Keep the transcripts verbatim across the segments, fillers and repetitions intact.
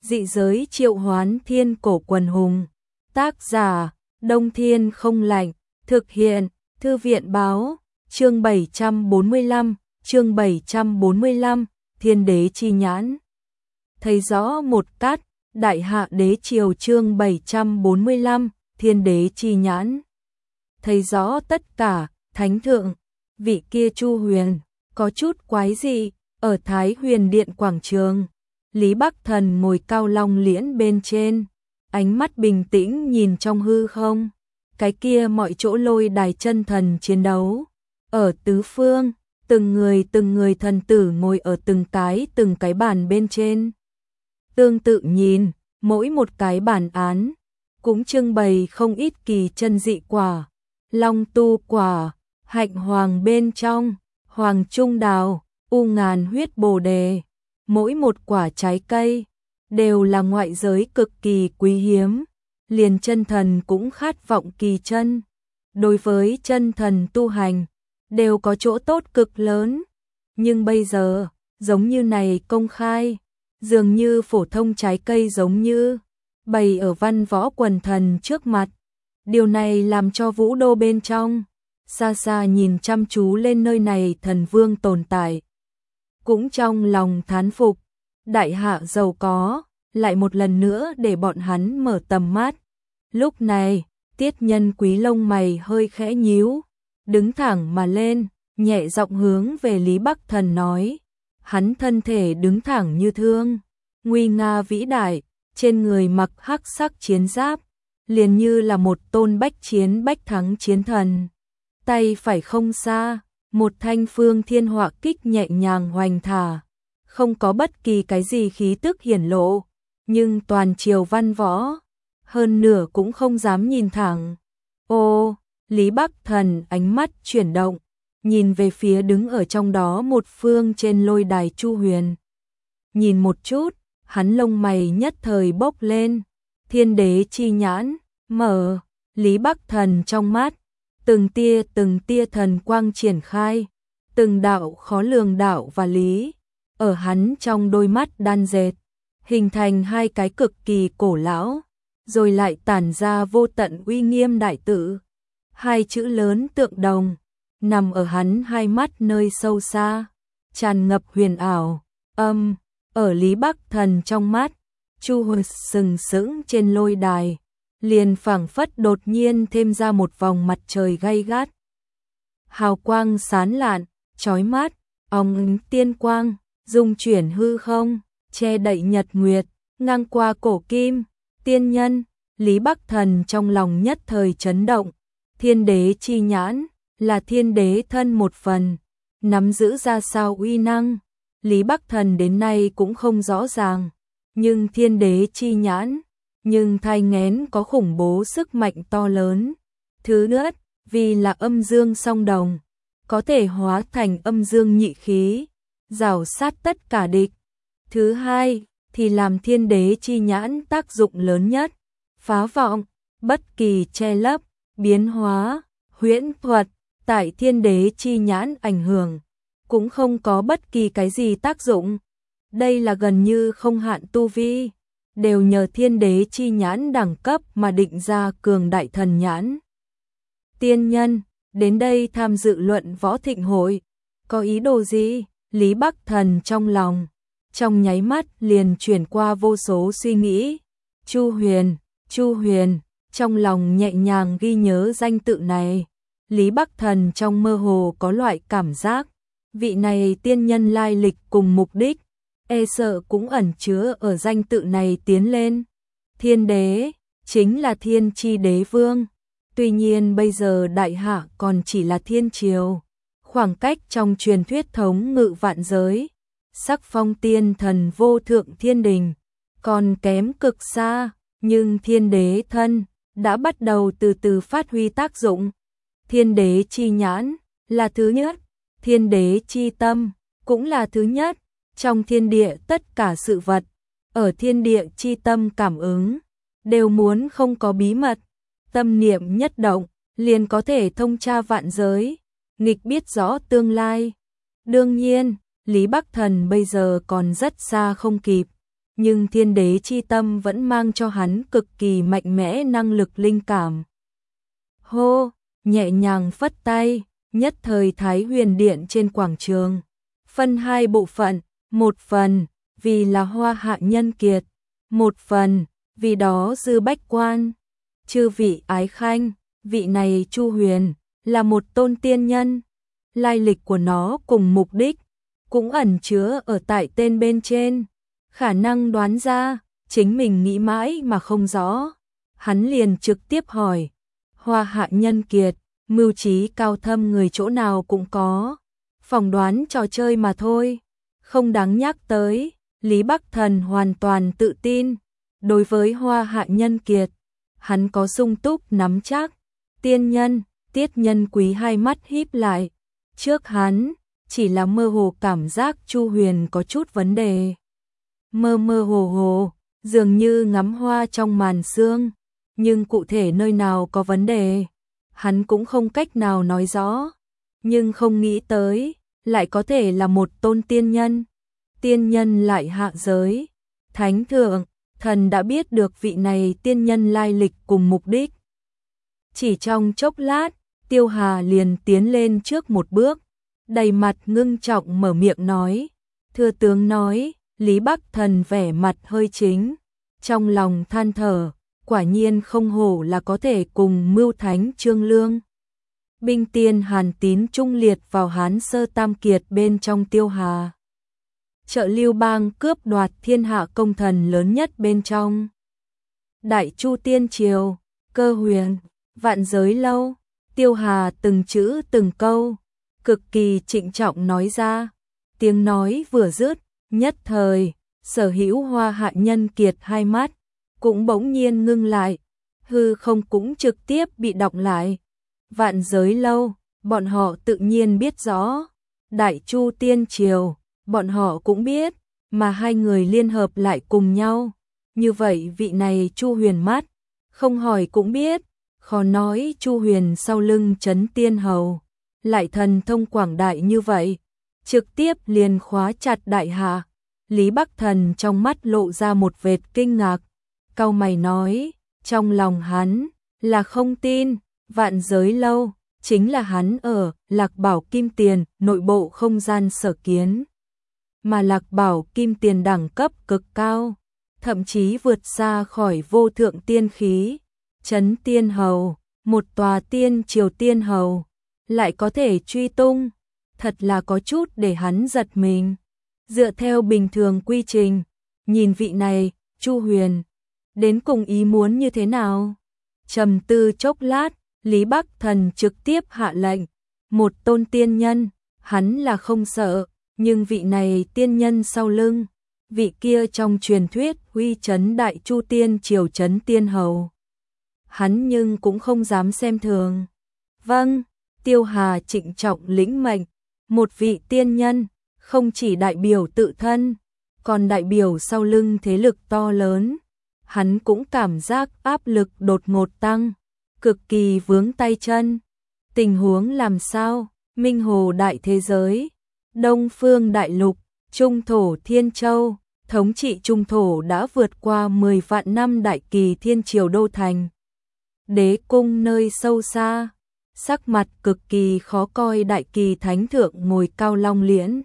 Dị giới triệu hoán thiên cổ quần hùng. Tác giả, Đông Thiên không lạnh. Thực hiện, Thư viện báo. Chương bảy trăm bốn mươi lăm, chương bảy trăm bốn mươi lăm, Thiên đế chi nhãn. Thấy rõ một cát, Đại hạ đế triều chương bảy trăm bốn mươi lăm, Thiên đế chi nhãn. Thấy rõ tất cả, thánh thượng, vị kia Chu Huyền, có chút quái dị, ở Thái Huyền Điện quảng trường. Lý Bắc Thần ngồi cao long liễn bên trên, ánh mắt bình tĩnh nhìn trong hư không. Cái kia mọi chỗ lôi đài chân thần chiến đấu. Ở tứ phương, từng người từng người thần tử ngồi ở từng cái từng cái bàn bên trên. Tương tự nhìn, mỗi một cái bản án, cũng trưng bày không ít kỳ chân dị quả. Long tu quả, hạnh hoàng bên trong, hoàng trung đào, u ngàn huyết bồ đề. Mỗi một quả trái cây, đều là ngoại giới cực kỳ quý hiếm. Liền chân thần cũng khát vọng kỳ chân. Đối với chân thần tu hành, đều có chỗ tốt cực lớn. Nhưng bây giờ, giống như này công khai, dường như phổ thông trái cây giống như bày ở văn võ quần thần trước mặt. Điều này làm cho vũ đô bên trong, xa xa nhìn chăm chú lên nơi này thần vương tồn tại. Cũng trong lòng thán phục, đại hạ giàu có, lại một lần nữa để bọn hắn mở tầm mắt. Lúc này, Tiết Nhân Quý lông mày hơi khẽ nhíu, đứng thẳng mà lên, nhẹ giọng hướng về Lý Bắc Thần nói. Hắn thân thể đứng thẳng như thương, nguy nga vĩ đại, trên người mặc hắc sắc chiến giáp, liền như là một tôn bách chiến bách thắng chiến thần. Tay phải không xa, một thanh phương thiên họa kích nhẹ nhàng hoành thả, không có bất kỳ cái gì khí tức hiển lộ, nhưng toàn triều văn võ, hơn nửa cũng không dám nhìn thẳng. Ô, Lý Bắc Thần ánh mắt chuyển động, nhìn về phía đứng ở trong đó một phương trên lôi đài Chu Huyền. Nhìn một chút, hắn lông mày nhất thời bốc lên, thiên đế chi nhãn, mở, Lý Bắc Thần trong mắt, từng tia từng tia thần quang triển khai, từng đạo khó lường đạo và lý, ở hắn trong đôi mắt đan dệt, hình thành hai cái cực kỳ cổ lão, rồi lại tản ra vô tận uy nghiêm đại tự. Hai chữ lớn tượng đồng, nằm ở hắn hai mắt nơi sâu xa, tràn ngập huyền ảo, âm, ở Lý Bắc Thần trong mắt, Chu Huyền sừng sững trên lôi đài, liền phảng phất đột nhiên thêm ra một vòng mặt trời gay gắt. Hào quang sáng lạn, chói mắt, óng ánh tiên quang, dung chuyển hư không, che đậy nhật nguyệt, ngang qua cổ kim, tiên nhân. Lý Bắc Thần trong lòng nhất thời chấn động, thiên đế chi nhãn, là thiên đế thân một phần, nắm giữ ra sao uy năng, Lý Bắc Thần đến nay cũng không rõ ràng, nhưng thiên đế chi nhãn, nhưng thai nghén có khủng bố sức mạnh to lớn. Thứ nhất, vì là âm dương song đồng, có thể hóa thành âm dương nhị khí, rào sát tất cả địch. Thứ hai, thì làm thiên đế chi nhãn tác dụng lớn nhất, phá vọng, bất kỳ che lấp, biến hóa, huyễn thuật, tại thiên đế chi nhãn ảnh hưởng, cũng không có bất kỳ cái gì tác dụng. Đây là gần như không hạn tu vi, đều nhờ thiên đế chi nhãn đẳng cấp mà định ra cường đại thần nhãn. Tiên nhân, đến đây tham dự luận võ thịnh hội, có ý đồ gì? Lý Bắc Thần trong lòng, trong nháy mắt liền chuyển qua vô số suy nghĩ. Chu Huyền, Chu Huyền, trong lòng nhẹ nhàng ghi nhớ danh tự này. Lý Bắc Thần trong mơ hồ có loại cảm giác, vị này tiên nhân lai lịch cùng mục đích, e sợ cũng ẩn chứa ở danh tự này tiến lên. Thiên đế, chính là thiên chi đế vương. Tuy nhiên bây giờ đại hạ còn chỉ là thiên triều, khoảng cách trong truyền thuyết thống ngự vạn giới, sắc phong tiên thần vô thượng thiên đình, còn kém cực xa, nhưng thiên đế thân đã bắt đầu từ từ phát huy tác dụng. Thiên đế chi nhãn là thứ nhất, thiên đế chi tâm cũng là thứ nhất. Trong thiên địa tất cả sự vật, ở thiên địa chi tâm cảm ứng, đều muốn không có bí mật, tâm niệm nhất động, liền có thể thông tra vạn giới, nghịch biết rõ tương lai. Đương nhiên, Lý Bắc Thần bây giờ còn rất xa không kịp, nhưng thiên đế chi tâm vẫn mang cho hắn cực kỳ mạnh mẽ năng lực linh cảm. Hô, nhẹ nhàng phất tay, nhất thời Thái Huyền Điện trên quảng trường, phân hai bộ phận, một phần vì là Hoa Hạ Nhân Kiệt, một phần vì đó Dư Bách Quan. Chư vị ái khanh, vị này Chu Huyền là một tôn tiên nhân, lai lịch của nó cùng mục đích cũng ẩn chứa ở tại tên bên trên, khả năng đoán ra, chính mình nghĩ mãi mà không rõ. Hắn liền trực tiếp hỏi, Hoa Hạ Nhân Kiệt, mưu trí cao thâm người chỗ nào cũng có, phỏng đoán trò chơi mà thôi, không đáng nhắc tới. Lý Bắc Thần hoàn toàn tự tin, đối với Hoa Hạ Nhân Kiệt, hắn có sung túc nắm chắc. Tiên nhân, Tiết Nhân Quý hai mắt híp lại, trước hắn chỉ là mơ hồ cảm giác Chu Huyền có chút vấn đề. Mơ mơ hồ hồ, dường như ngắm hoa trong màn sương, nhưng cụ thể nơi nào có vấn đề, hắn cũng không cách nào nói rõ, nhưng không nghĩ tới, lại có thể là một tôn tiên nhân. Tiên nhân lại hạ giới, thánh thượng, thần đã biết được vị này tiên nhân lai lịch cùng mục đích. Chỉ trong chốc lát, Tiêu Hà liền tiến lên trước một bước, đầy mặt ngưng trọng mở miệng nói, thưa tướng nói. Lý Bắc Thần vẻ mặt hơi chính, trong lòng than thở, quả nhiên không hổ là có thể cùng mưu thánh Trương Lương. Binh tiên Hàn Tín trung liệt vào Hán Sơ Tam Kiệt bên trong Tiêu Hà. Trợ Lưu Bang cướp đoạt thiên hạ công thần lớn nhất bên trong. Đại Chu Tiên Triều, Cơ Huyền, Vạn Giới Lâu, Tiêu Hà từng chữ từng câu, cực kỳ trịnh trọng nói ra, tiếng nói vừa dứt. Nhất thời, sở hữu Hoa Hạ Nhân Kiệt hai mắt, cũng bỗng nhiên ngưng lại, hư không cũng trực tiếp bị đọng lại. Vạn Giới Lâu, bọn họ tự nhiên biết rõ, Đại Chu Tiên Triều, bọn họ cũng biết, mà hai người liên hợp lại cùng nhau. Như vậy vị này Chu Huyền mắt, không hỏi cũng biết, khó nói Chu Huyền sau lưng Trấn Tiên Hầu, lại thần thông quảng đại như vậy. Trực tiếp liền khóa chặt đại hạ. Lý Bắc Thần trong mắt lộ ra một vệt kinh ngạc, cau mày nói, trong lòng hắn là không tin, Vạn Giới Lâu chính là hắn ở Lạc Bảo Kim Tiền nội bộ không gian sở kiến, mà Lạc Bảo Kim Tiền đẳng cấp cực cao, thậm chí vượt xa khỏi vô thượng tiên khí. Trấn Tiên Hầu, một tòa tiên triều tiên hầu, lại có thể truy tung, thật là có chút để hắn giật mình. Dựa theo bình thường quy trình, nhìn vị này, Chu Huyền, đến cùng ý muốn như thế nào? Trầm tư chốc lát, Lý Bắc Thần trực tiếp hạ lệnh, một tôn tiên nhân, hắn là không sợ, nhưng vị này tiên nhân sau lưng, vị kia trong truyền thuyết uy chấn Đại Chu Tiên Triều Trấn Tiên Hầu, hắn nhưng cũng không dám xem thường. Vâng, Tiêu Hà trịnh trọng lĩnh mệnh, một vị tiên nhân, không chỉ đại biểu tự thân, còn đại biểu sau lưng thế lực to lớn. Hắn cũng cảm giác áp lực đột ngột tăng, cực kỳ vướng tay chân. Tình huống làm sao? Minh Hồ đại thế giới, Đông Phương đại lục, Trung thổ Thiên Châu, thống trị Trung thổ đã vượt qua mười vạn năm đại kỳ Thiên Triều đô thành. Đế cung nơi sâu xa, sắc mặt cực kỳ khó coi đại kỳ thánh thượng ngồi cao long liễn.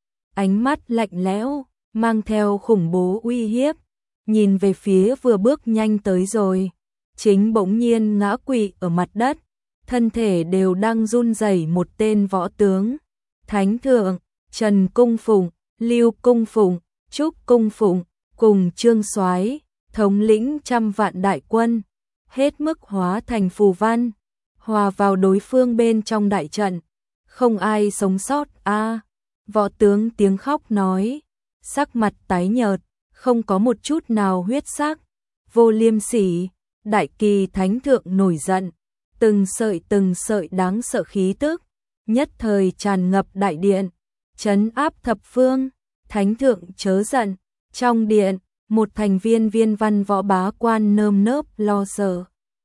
Ánh mắt lạnh lẽo, mang theo khủng bố uy hiếp, nhìn về phía vừa bước nhanh tới rồi, chính bỗng nhiên ngã quỵ ở mặt đất, thân thể đều đang run rẩy một tên võ tướng. Thánh thượng, Trần Cung Phụng, Lưu Cung Phụng, Trúc Cung Phụng, cùng Trương Soái, thống lĩnh trăm vạn đại quân, hết mức hóa thành phù văn, hòa vào đối phương bên trong đại trận, không ai sống sót a. À, võ tướng tiếng khóc nói, sắc mặt tái nhợt, không có một chút nào huyết sắc, vô liêm sỉ. Đại kỳ thánh thượng nổi giận, từng sợi từng sợi đáng sợ khí tức, nhất thời tràn ngập đại điện, trấn áp thập phương. Thánh thượng chớ giận. Trong điện, một thành viên viên văn võ bá quan nơm nớp lo sợ,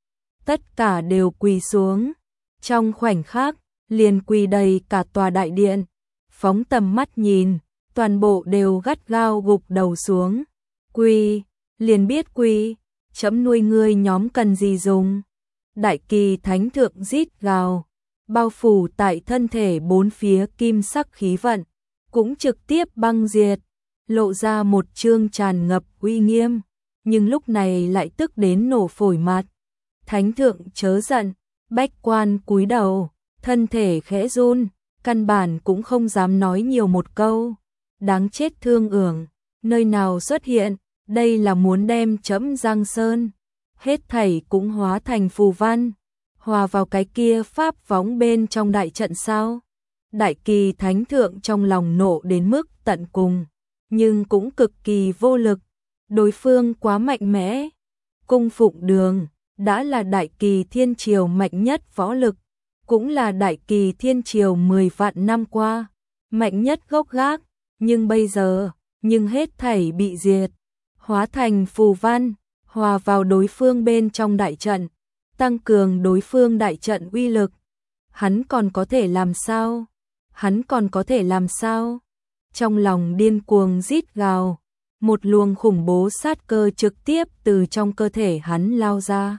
tất cả đều quỳ xuống, trong khoảnh khắc liền quỳ đầy cả tòa đại điện. Phóng tầm mắt nhìn, toàn bộ đều gắt gao gục đầu xuống, Quỳ, liền biết quỳ, chấm nuôi ngươi nhóm cần gì dùng. Đại Kỳ Thánh Thượng rít gào, bao phủ tại thân thể bốn phía kim sắc khí vận, cũng trực tiếp băng diệt, lộ ra một chương tràn ngập uy nghiêm, nhưng lúc này lại tức đến nổ phổi mặt. Thánh Thượng chớ giận, Bách Quan cúi đầu, thân thể khẽ run, căn bản cũng không dám nói nhiều một câu. Đáng chết Thương Ưởng, nơi nào xuất hiện, đây là muốn đem chấm Giang Sơn. Hết thảy cũng hóa thành phù văn, hòa vào cái kia pháp võng bên trong đại trận sao. Đại Kỳ Thánh Thượng trong lòng nộ đến mức tận cùng, nhưng cũng cực kỳ vô lực, đối phương quá mạnh mẽ. Cung Phụng Đường đã là Đại Kỳ Thiên Triều mạnh nhất võ lực, cũng là Đại Kỳ Thiên Triều mười vạn năm qua mạnh nhất gốc gác, nhưng bây giờ, nhưng hết thảy bị diệt, hóa thành phù văn, hòa vào đối phương bên trong đại trận, tăng cường đối phương đại trận uy lực. Hắn còn có thể làm sao? Hắn còn có thể làm sao? Trong lòng điên cuồng rít gào, một luồng khủng bố sát cơ trực tiếp từ trong cơ thể hắn lao ra.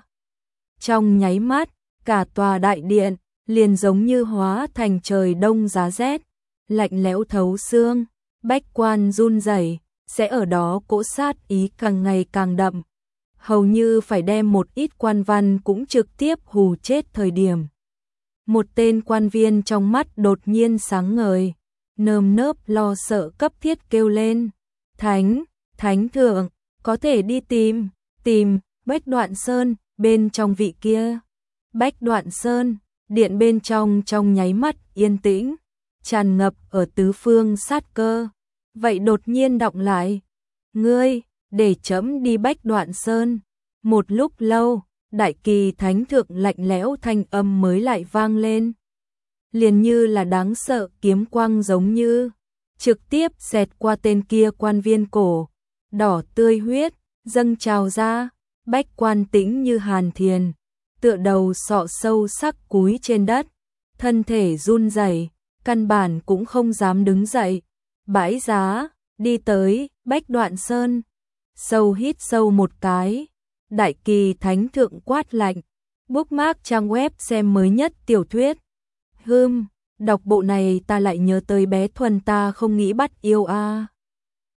Trong nháy mắt, cả tòa đại điện liền giống như hóa thành trời đông giá rét, lạnh lẽo thấu xương. Bách Quan run rẩy, sẽ ở đó cỗ sát ý càng ngày càng đậm, hầu như phải đem một ít quan văn cũng trực tiếp hù chết thời điểm. Một tên quan viên trong mắt đột nhiên sáng ngời, nơm nớp lo sợ cấp thiết kêu lên, Thánh, Thánh Thượng, có thể đi tìm, tìm, Bách Đoạn Sơn, bên trong vị kia. Bách Đoạn Sơn, điện bên trong trong nháy mắt yên tĩnh, tràn ngập ở tứ phương sát cơ, vậy đột nhiên đọng lại. Ngươi, để chấm đi Bách Đoạn Sơn. Một lúc lâu, Đại Kỳ Thánh Thượng lạnh lẽo thanh âm mới lại vang lên. Liền như là đáng sợ kiếm quang giống như, trực tiếp xẹt qua tên kia quan viên cổ, đỏ tươi huyết, dâng trào ra, Bách Quan tĩnh như hàn thiền, tựa đầu sọ sâu sắc cúi trên đất, thân thể run rẩy, căn bản cũng không dám đứng dậy. Bãi giá, đi tới, Bách Đoạn Sơn, sâu hít sâu một cái, Đại Kỳ Thánh Thượng quát lạnh, bookmark trang web xem mới nhất tiểu thuyết. Hừm, đọc bộ này ta lại nhớ tới bé Thuần ta không nghĩ bắt yêu a. À.